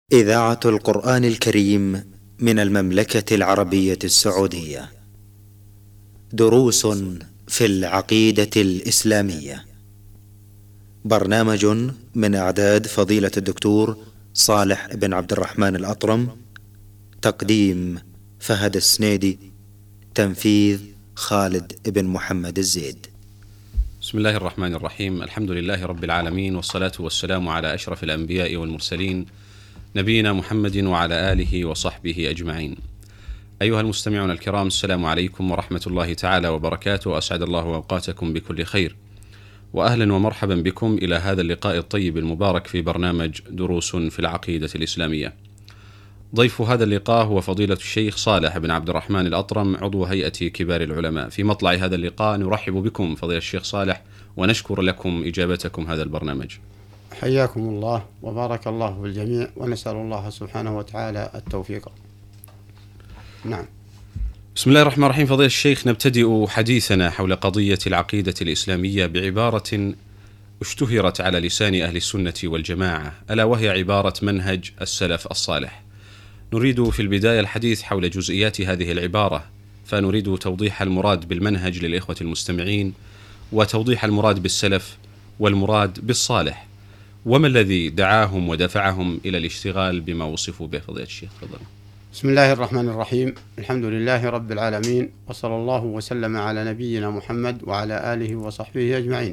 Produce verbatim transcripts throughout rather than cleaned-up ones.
إذاعة القرآن الكريم من المملكة العربية السعودية. دروس في العقيدة الإسلامية. برنامج من إعداد فضيلة الدكتور صالح بن عبد الرحمن الأطرم. تقديم فهد السنيدي. تنفيذ خالد بن محمد الزيد. بسم الله الرحمن الرحيم. الحمد لله رب العالمين، والصلاة والسلام على أشرف الأنبياء والمرسلين، نبينا محمد وعلى آله وصحبه أجمعين. أيها المستمعون الكرام، السلام عليكم ورحمة الله تعالى وبركاته. أسعد الله أوقاتكم بكل خير، وأهلا ومرحبا بكم إلى هذا اللقاء الطيب المبارك في برنامج دروس في العقيدة الإسلامية. ضيف هذا اللقاء هو فضيلة الشيخ صالح بن عبد الرحمن الأطرم، عضو هيئة كبار العلماء. في مطلع هذا اللقاء نرحب بكم فضيلة الشيخ صالح، ونشكر لكم إجابتكم هذا البرنامج. حياكم الله وبارك الله بالجميع، ونسأل الله سبحانه وتعالى التوفيق. نعم. بسم الله الرحمن الرحيم. فضيلة الشيخ، نبتدئ حديثنا حول قضية العقيدة الإسلامية بعبارة اشتهرت على لسان أهل السنة والجماعة، ألا وهي عبارة منهج السلف الصالح. نريد في البداية الحديث حول جزئيات هذه العبارة، فنريد توضيح المراد بالمنهج للإخوة المستمعين، وتوضيح المراد بالسلف والمراد بالصالح، وما الذي دعاهم ودفعهم إلى الاشتغال بما وصفوا به. فضيلة الشيخ تفضل. بسم الله الرحمن الرحيم. الحمد لله رب العالمين، وصلى الله وسلم على نبينا محمد وعلى آله وصحبه أجمعين.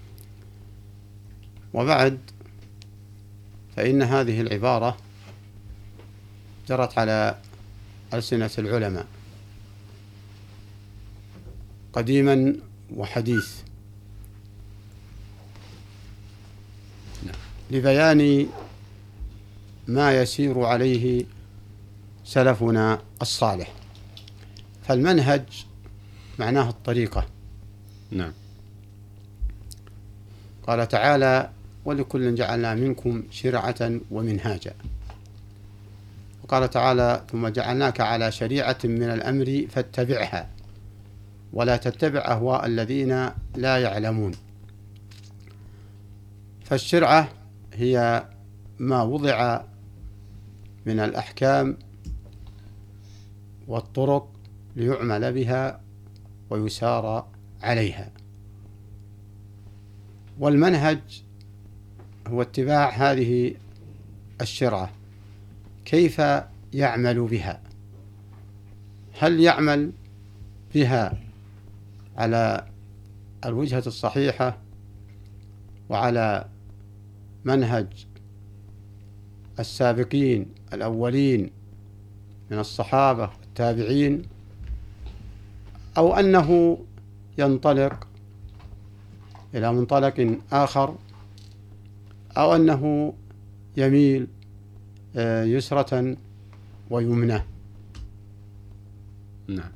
وبعد، فإن هذه العبارة جرت على ألسنة العلماء قديما وحديث لبيان ما يسير عليه سلفنا الصالح. فالمنهج معناه الطريقة. نعم. قال تعالى: ولكل جعلنا منكم شرعة ومنهاجا. وقال تعالى: ثم جعلناك على شريعة من الأمر فاتبعها ولا تتبع أهواء الذين لا يعلمون. فالشرعة هي ما وضع من الأحكام والطرق ليعمل بها ويسار عليها، والمنهج هو اتباع هذه الشرعة. كيف يعمل بها؟ هل يعمل بها على الوجهة الصحيحة وعلى منهج السابقين الأولين من الصحابة والتابعين، أو أنه ينطلق إلى منطلق آخر، أو أنه يميل يسرة ويمنى؟ نعم.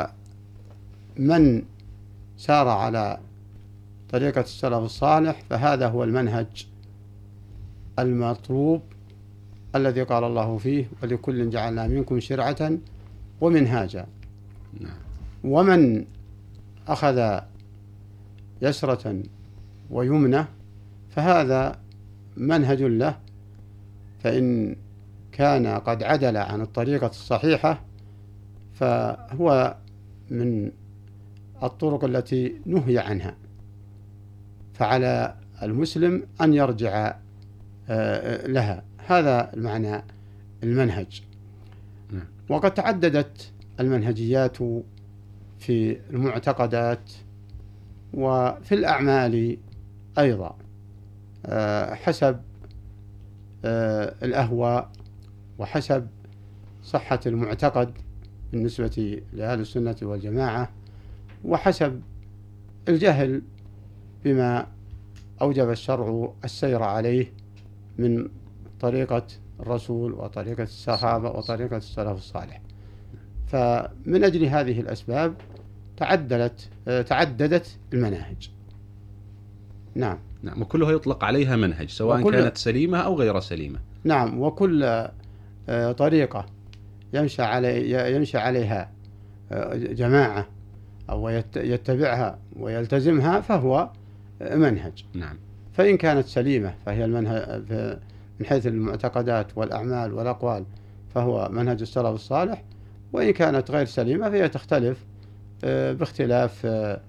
فمن سار على طريقة السلف الصالح فهذا هو المنهج المطلوب الذي قال الله فيه: ولكل جعلنا منكم شرعة ومنهاجا. نعم. ومن أخذ يسرة ويمنى فهذا منهج له، فإن كان قد عدل عن الطريقة الصحيحة فهو من الطرق التي نهي عنها، فعلى المسلم أن يرجع لها. هذا المعنى المنهج. وقد تعددت المنهجيات في المعتقدات وفي الأعمال أيضا، حسب الأهواء وحسب صحة المعتقد بالنسبة لأهل السنة والجماعة، وحسب الجهل بما أوجب الشرع السير عليه من طريقة الرسول وطريقة الصحابة وطريقة السلف الصالح. فمن أجل هذه الأسباب تعدلت تعددت المناهج. نعم. نعم. وكلها يطلق عليها منهج، سواء وكل... كانت سليمة أو غير سليمة. نعم. وكل طريقة يمشي علي يمشي عليها جماعة أو يتبعها ويلتزمها فهو منهج. نعم. فإن كانت سليمة فهي المنهج من حيث المعتقدات والأعمال والأقوال فهو منهج السلف الصالح، وإن كانت غير سليمة فهي تختلف باختلاف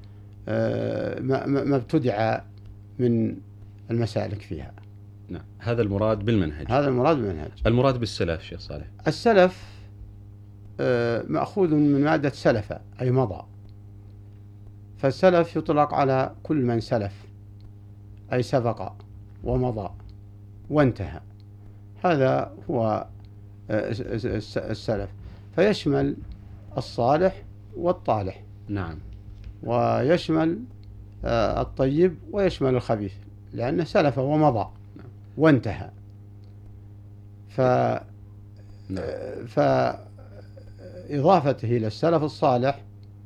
ما ابتدع من المسالك فيها. نعم، هذا المراد بالمنهج. هذا المراد بالمنهج. المراد بالسلف شيخ صالح؟ السلف مأخوذ من مادة سلف أي مضى، فالسلف يطلق على كل من سلف أي سبق ومضى وانتهى، هذا هو السلف، فيشمل الصالح والطالح. نعم. ويشمل الطيب ويشمل الخبيث، لأنه سلف ومضى وانتهى. ف فإضافته إلى السلف الصالح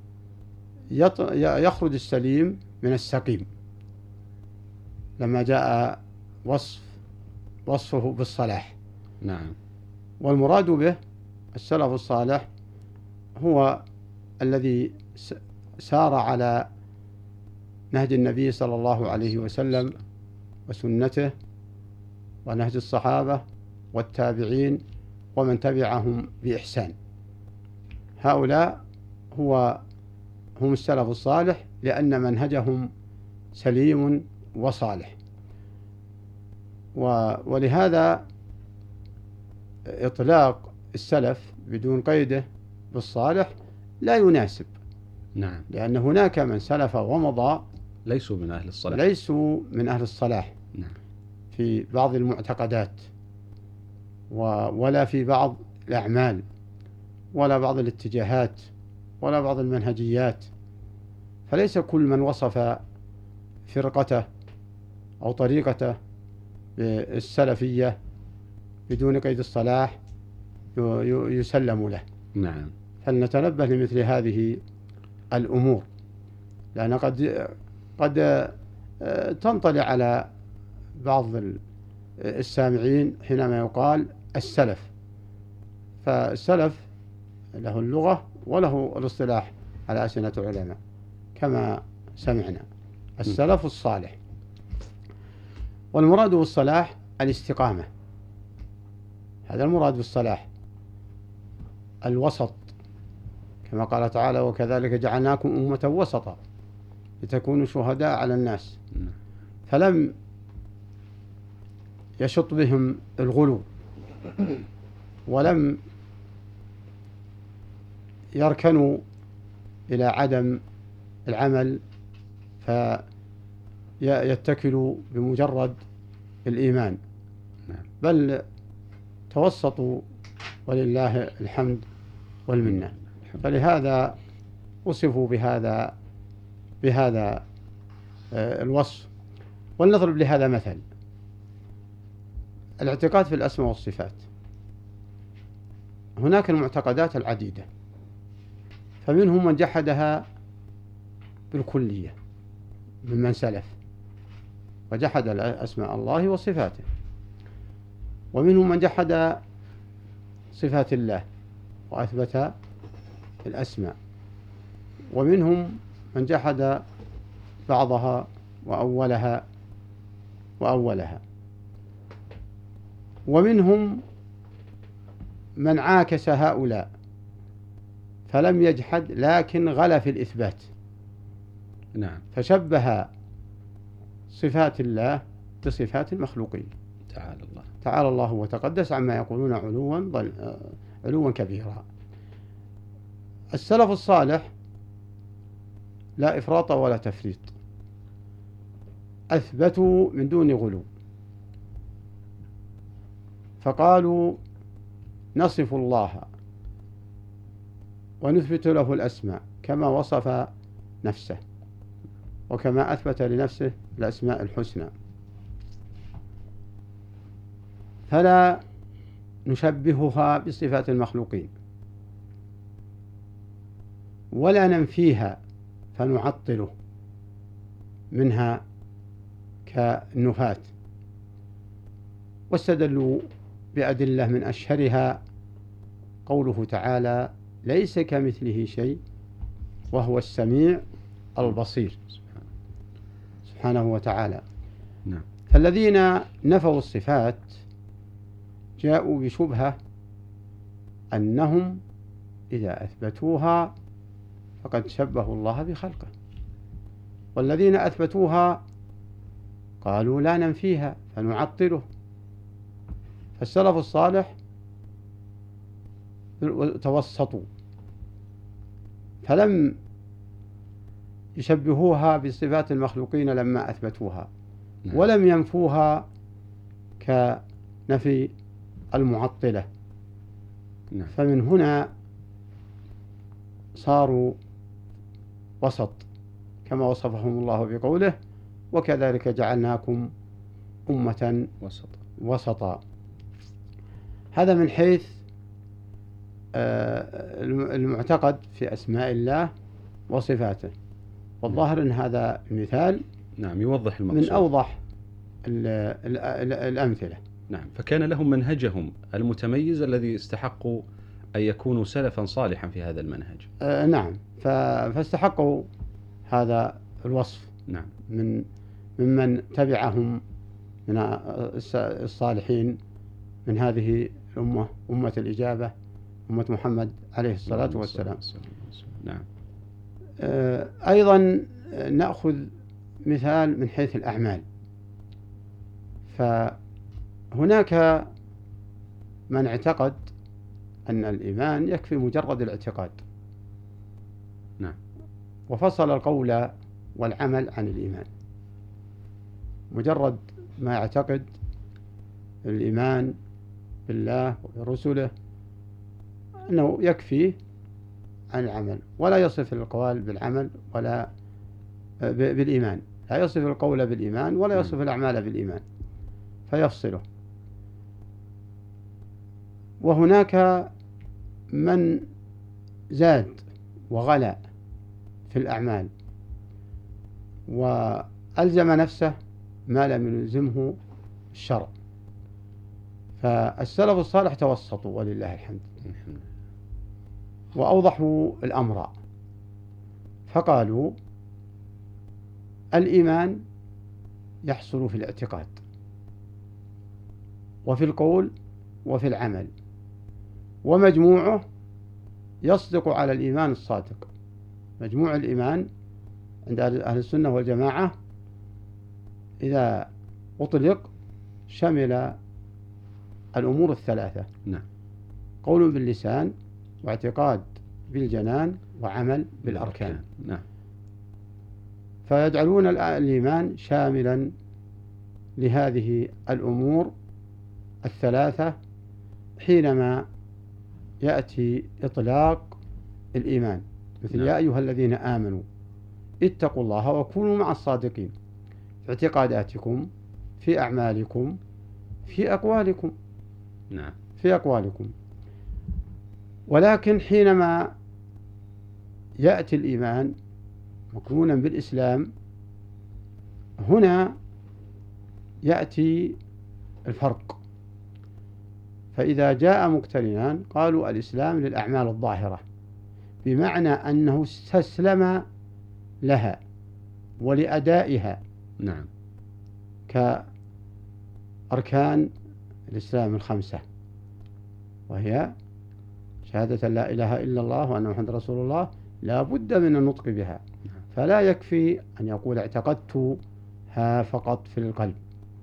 يخرج السليم من السقيم، لما جاء وصف وصفه بالصلاح. نعم. والمراد به السلف الصالح هو الذي سار على نهج النبي صلى الله عليه وسلم وسنته ونهج الصحابة والتابعين ومن تبعهم بإحسان. هؤلاء هو هم السلف الصالح، لأن منهجهم سليم وصالح. ولهذا إطلاق السلف بدون قيده بالصالح لا يناسب. نعم. لأن هناك من سلف ومضى ليسوا من أهل الصلاح، ليسوا من أهل الصلاح. نعم. في بعض المعتقدات ولا في بعض الأعمال ولا بعض الاتجاهات ولا بعض المنهجيات، فليس كل من وصف فرقته أو طريقته بالسلفية بدون قيد الصلاح يسلم له. نعم. فلنتنبه لمثل هذه الأمور، لأن قد قد تنطلع على بعض السامعين حينما يقال السلف، فالسلف له اللغة وله الاصطلاح على ألسنة علماء كما سمعنا. السلف الصالح، والمراد بالصلاح الاستقامة، هذا المراد بالصلاح، الوسط، كما قال تعالى: وكذلك جعلناكم أمة وسطا لتكونوا شهداء على الناس. فلم يشط بهم الغلو ولم يركنوا إلى عدم العمل فيتكلوا بمجرد الإيمان، بل توسطوا ولله الحمد والمنة. فلهذا وصفوا بهذا بهذا الوصف. ولنضرب لهذا مثل: الاعتقاد في الأسماء والصفات. هناك المعتقدات العديدة، فمنهم من جحدها بالكلية ممن سلف وجحد أسماء الله وصفاته، ومنهم من جحد صفات الله وأثبت الأسماء، ومنهم من جحد بعضها وأولها وأولها ومنهم من عاكس هؤلاء فلم يجحد لكن غلا في الإثبات. نعم. فشبه صفات الله بصفات المخلوقين. تعالى الله تعالى الله وتقدس عما يقولون علوا علوا كبيرا. السلف الصالح لا إفراط ولا تفريط، أثبتوا من دون غلو، فقالوا نصف الله ونثبت له الأسماء كما وصف نفسه وكما أثبت لنفسه الأسماء الحسنى، فلا نشبهها بصفات المخلوقين ولا ننفيها فنعطله منها كالنفاة. واستدلوا بأدلة من أشهرها قوله تعالى: ليس كمثله شيء وهو السميع البصير سبحانه وتعالى. نعم. فالذين نفوا الصفات جاءوا بشبهة أنهم إذا أثبتوها فقد شبهوا الله بخلقه، والذين أثبتوها قالوا لا ننفيها فنعطله. فالسلف الصالح توسطوا فلم يشبهوها بصفات المخلوقين لما أثبتوها، ولم ينفوها كنفي المعطلة. فمن هنا صاروا وسط كما وصفهم الله بقوله: وكذلك جعلناكم أمة وسطا. وسطا. هذا من حيث المعتقد في أسماء الله وصفاته، والظاهر أن هذا المثال نعم يوضح المقصود من أوضح ال ال ال الأمثلة. نعم. فكان لهم منهجهم المتميز الذي استحقوا أن يكونوا سلفا صالحا في هذا المنهج. آه نعم، فاستحقوا هذا الوصف نعم من ممن تبعهم من الصالحين من هذه الأمة، أمة الإجابة، أمة محمد عليه الصلاة والسلام. نعم. آه أيضا نأخذ مثال من حيث الأعمال. فهناك من اعتقد أن الإيمان يكفي مجرد الاعتقاد، نعم، وفصل القول والعمل عن الإيمان. مجرد ما يعتقد الإيمان بالله وبرسله أنه يكفي عن العمل، ولا يصف القول بالعمل ولا بالإيمان، لا يصف القول بالإيمان ولا يصف الأعمال بالإيمان، فيفصله. وهناك من زاد وغلا في الأعمال وألزم نفسه ما لم يلزمه الشرع. فالسلف الصالح توسطوا ولله الحمد، وأوضحوا الأمر، فقالوا الإيمان يحصل في الاعتقاد وفي القول وفي العمل، ومجموعه يصدق على الإيمان الصادق. مجموع الإيمان عند أهل السنة والجماعة إذا أطلق شمل الأمور الثلاثة: نعم. قول باللسان، واعتقاد بالجنان، وعمل بالأركان. نعم. فيجعلون الإيمان شاملا لهذه الأمور الثلاثة حينما يأتي إطلاق الإيمان، مثل نعم. يا أيها الذين آمنوا اتقوا الله وكونوا مع الصادقين في اعتقاداتكم، في أعمالكم، في أقوالكم. نعم. في أقوالكم. ولكن حينما يأتي الإيمان مقرونا بالإسلام، هنا يأتي الفرق. فإذا جاء مقترنان قالوا الإسلام للأعمال الظاهرة، بمعنى أنه استسلم لها ولأدائها. نعم. كأركان الإسلام الخمسة، وهي شهادة لا إله إلا الله وأن محمد رسول الله، لا بد من النطق بها. فلا يكفي أن يقول اعتقدتها فقط في القلب.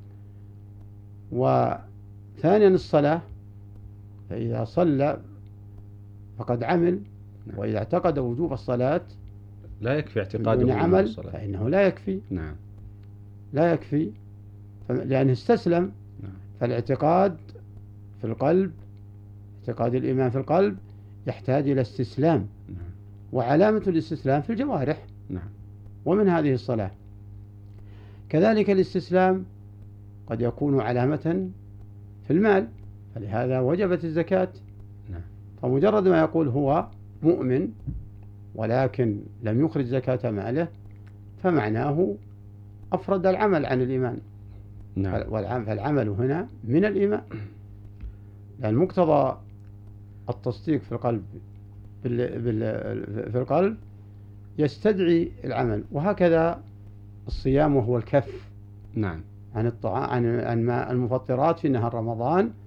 وثانيا الصلاة، فإذا صلى فقد عمل، وإذا اعتقد وجوب الصلاة لا يكفي اعتقاده بدون عمل فإنه لا يكفي. نعم. لا يكفي لأنه استسلم. نعم. فالاعتقاد في القلب، اعتقاد الإيمان في القلب يحتاج إلى استسلام. نعم. وعلامة الاستسلام في الجوارح. نعم. ومن هذه الصلاة. كذلك الاستسلام قد يكون علامة في المال، فلهذا وجبت الزكاة. نعم. فمجرد ما يقول هو مؤمن ولكن لم يخرج زكاة ماله، فمعناه أفرد العمل عن الإيمان. نعم. فالعمل هنا من الإيمان، لأن مقتضى التصديق في القلب بال... بال... في القلب يستدعي العمل. وهكذا الصيام وهو الكف نعم. عن الطعام عن عن المفطرات في نهار رمضان،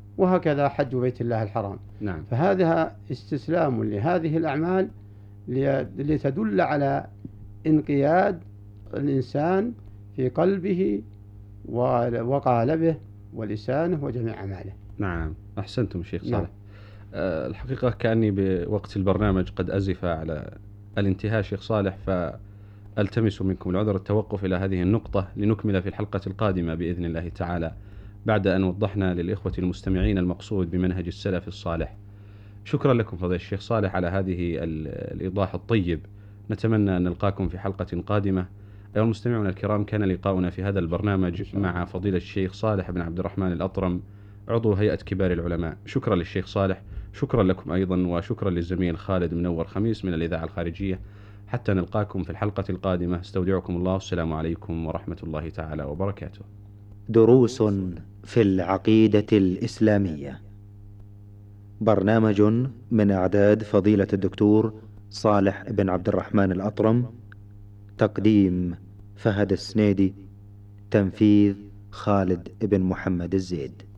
وهكذا حج بيت الله الحرام. نعم. فهذا استسلام لهذه الأعمال لتدل على انقياد الإنسان في قلبه وقالبه ولسانه وجميع أعماله. نعم، أحسنتم شيخ صالح. نعم. أه الحقيقة كأني بوقت البرنامج قد أزف على الانتهاء شيخ صالح، فألتمس منكم العذر التوقف إلى هذه النقطة لنكمل في الحلقة القادمة بإذن الله تعالى، بعد أن وضحنا للإخوة المستمعين المقصود بمنهج السلف الصالح. شكرا لكم فضيلة الشيخ صالح على هذه الإيضاح الطيب. نتمنى أن نلقاكم في حلقة قادمة. أيها المستمعون الكرام، كان لقاؤنا في هذا البرنامج مع فضيلة الشيخ صالح بن عبد الرحمن الأطرم، عضو هيئة كبار العلماء. شكرا للشيخ صالح، شكرا لكم أيضا، وشكرا للزميل خالد منور خميس من الإذاعة الخارجية. حتى نلقاكم في الحلقة القادمة، استودعكم الله، والسلام عليكم ورحمة الله تعالى وبركاته. دروس في العقيدة الإسلامية، برنامج من إعداد فضيلة الدكتور صالح بن عبد الرحمن الأطرم، تقديم فهد السنيدي، تنفيذ خالد بن محمد الزيد.